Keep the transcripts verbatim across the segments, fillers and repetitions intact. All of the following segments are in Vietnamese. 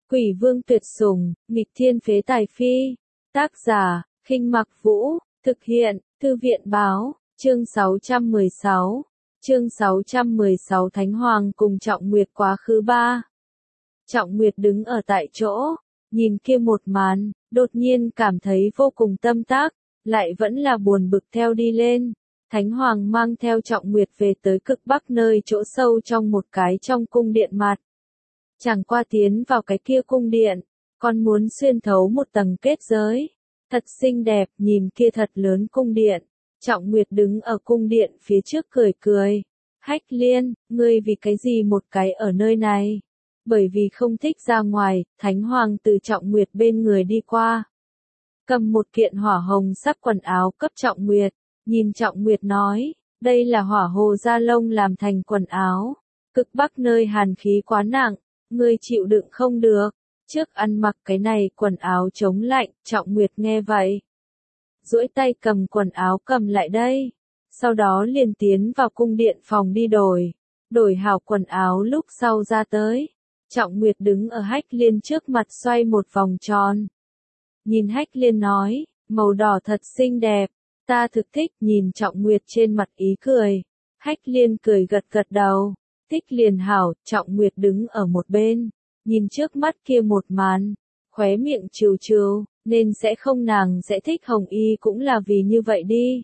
Quỷ vương tuyệt sủng, nghịch thiên phế tài phi. Tác giả, Khinh Mặc Vũ, thực hiện, Thư viện báo, chương sáu trăm mười sáu. Chương sáu trăm mười sáu Thánh Hoàng cùng Trọng Nguyệt quá khứ ba. Trọng Nguyệt đứng ở tại chỗ, nhìn kia một màn, đột nhiên cảm thấy vô cùng tâm tác, lại vẫn là buồn bực theo đi lên. Thánh Hoàng mang theo Trọng Nguyệt về tới cực bắc nơi chỗ sâu trong một cái trong cung điện mặt. Chẳng qua tiến vào cái kia cung điện, còn muốn xuyên thấu một tầng kết giới. Thật xinh đẹp, nhìn kia thật lớn cung điện. Trọng Nguyệt đứng ở cung điện phía trước cười cười. Hách Liên, ngươi vì cái gì một cái ở nơi này? Bởi vì không thích ra ngoài, Thánh Hoàng từ Trọng Nguyệt bên người đi qua. Cầm một kiện hỏa hồng sắc quần áo cấp Trọng Nguyệt, nhìn Trọng Nguyệt nói, đây là hỏa hồ da lông làm thành quần áo. Cực bắc nơi hàn khí quá nặng, ngươi chịu đựng không được. Trước ăn mặc cái này quần áo chống lạnh, Trọng Nguyệt nghe vậy. Duỗi tay cầm quần áo cầm lại đây. Sau đó liền tiến vào cung điện phòng đi đổi. Đổi hảo quần áo lúc sau ra tới. Trọng Nguyệt đứng ở Hách Liên trước mặt xoay một vòng tròn. Nhìn Hách Liên nói, màu đỏ thật xinh đẹp. Ta thực thích, nhìn Trọng Nguyệt trên mặt ý cười. Hách Liên cười gật gật đầu. Thích liền hảo, Trọng Nguyệt đứng ở một bên. Nhìn trước mắt kia một màn, khóe miệng trừ trừ, nên sẽ không nàng sẽ thích Hồng Y cũng là vì như vậy đi.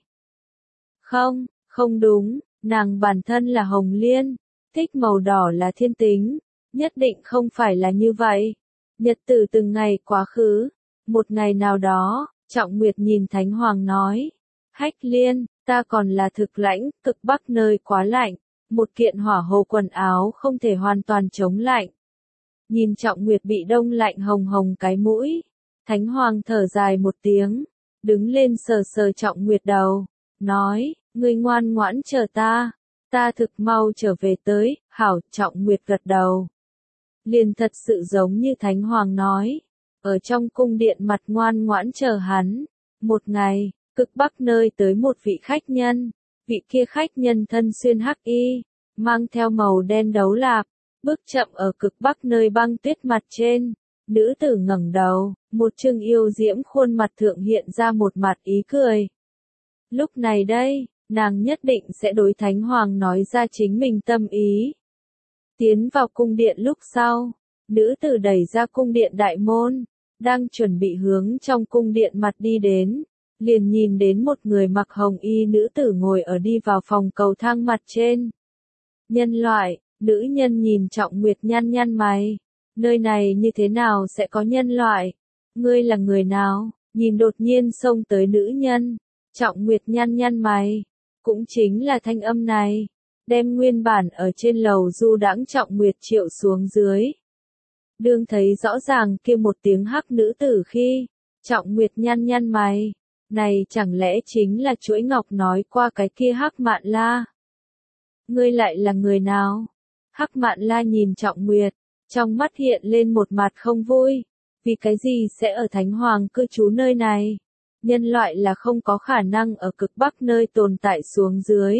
Không, không đúng, nàng bản thân là Hồng Liên, thích màu đỏ là thiên tính, nhất định không phải là như vậy. Nhật tử từng ngày quá khứ, một ngày nào đó, Trọng Nguyệt nhìn Thánh Hoàng nói, Hách Liên, ta còn là thực lãnh, cực bắc nơi quá lạnh, một kiện hỏa hồ quần áo không thể hoàn toàn chống lạnh. Nhìn Trọng Nguyệt bị đông lạnh hồng hồng cái mũi, Thánh Hoàng thở dài một tiếng, đứng lên sờ sờ Trọng Nguyệt đầu, nói, ngươi ngoan ngoãn chờ ta, ta thực mau trở về tới, hảo. Trọng Nguyệt gật đầu. Liền thật sự giống như Thánh Hoàng nói, ở trong cung điện mặt ngoan ngoãn chờ hắn. Một ngày, cực bắc nơi tới một vị khách nhân, vị kia khách nhân thân xuyên hắc y, mang theo màu đen đấu lạp. Bước chậm ở cực bắc nơi băng tuyết mặt trên, nữ tử ngẩng đầu, một trương yêu diễm khuôn mặt thượng hiện ra một mặt ý cười. Lúc này đây, nàng nhất định sẽ đối Thánh Hoàng nói ra chính mình tâm ý. Tiến vào cung điện lúc sau, nữ tử đẩy ra cung điện đại môn, đang chuẩn bị hướng trong cung điện mặt đi đến, liền nhìn đến một người mặc hồng y nữ tử ngồi ở đi vào phòng cầu thang mặt trên. Nhân loại. Nữ nhân nhìn Trọng Nguyệt nhăn nhăn mày, nơi này như thế nào sẽ có nhân loại? Ngươi là người nào? Nhìn đột nhiên xông tới nữ nhân, Trọng Nguyệt nhăn nhăn mày, cũng chính là thanh âm này, đem nguyên bản ở trên lầu du đãng Trọng Nguyệt triệu xuống dưới. Đương thấy rõ ràng kia một tiếng hắc nữ tử khi, Trọng Nguyệt nhăn nhăn mày, này chẳng lẽ chính là chuỗi ngọc nói qua cái kia hắc Mạn La? Ngươi lại là người nào? Hắc Mạn La nhìn Trọng Nguyệt, trong mắt hiện lên một mặt không vui, vì cái gì sẽ ở Thánh Hoàng cư trú nơi này? Nhân loại là không có khả năng ở cực bắc nơi tồn tại xuống dưới.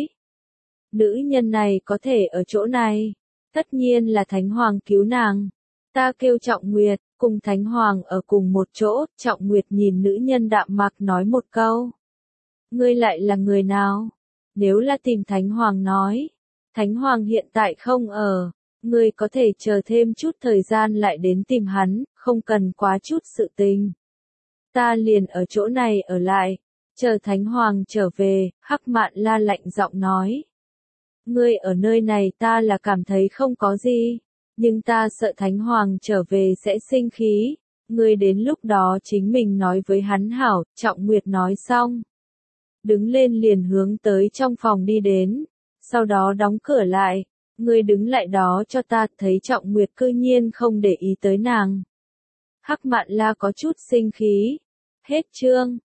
Nữ nhân này có thể ở chỗ này, tất nhiên là Thánh Hoàng cứu nàng. Ta kêu Trọng Nguyệt, cùng Thánh Hoàng ở cùng một chỗ. Trọng Nguyệt nhìn nữ nhân đạm mạc nói một câu. Ngươi lại là người nào? Nếu là tìm Thánh Hoàng nói. Thánh Hoàng hiện tại không ở, ngươi có thể chờ thêm chút thời gian lại đến tìm hắn, không cần quá chút sự tình. Ta liền ở chỗ này ở lại, chờ Thánh Hoàng trở về. Hắc Mạn La lạnh giọng nói. Ngươi ở nơi này ta là cảm thấy không có gì, nhưng ta sợ Thánh Hoàng trở về sẽ sinh khí, ngươi đến lúc đó chính mình nói với hắn hảo. Trọng Nguyệt nói xong, đứng lên liền hướng tới trong phòng đi đến. Sau đó đóng cửa lại, ngươi đứng lại đó cho ta. Thấy Trọng Nguyệt cư nhiên không để ý tới nàng. Hắc Mạn La có chút sinh khí. Hết chương.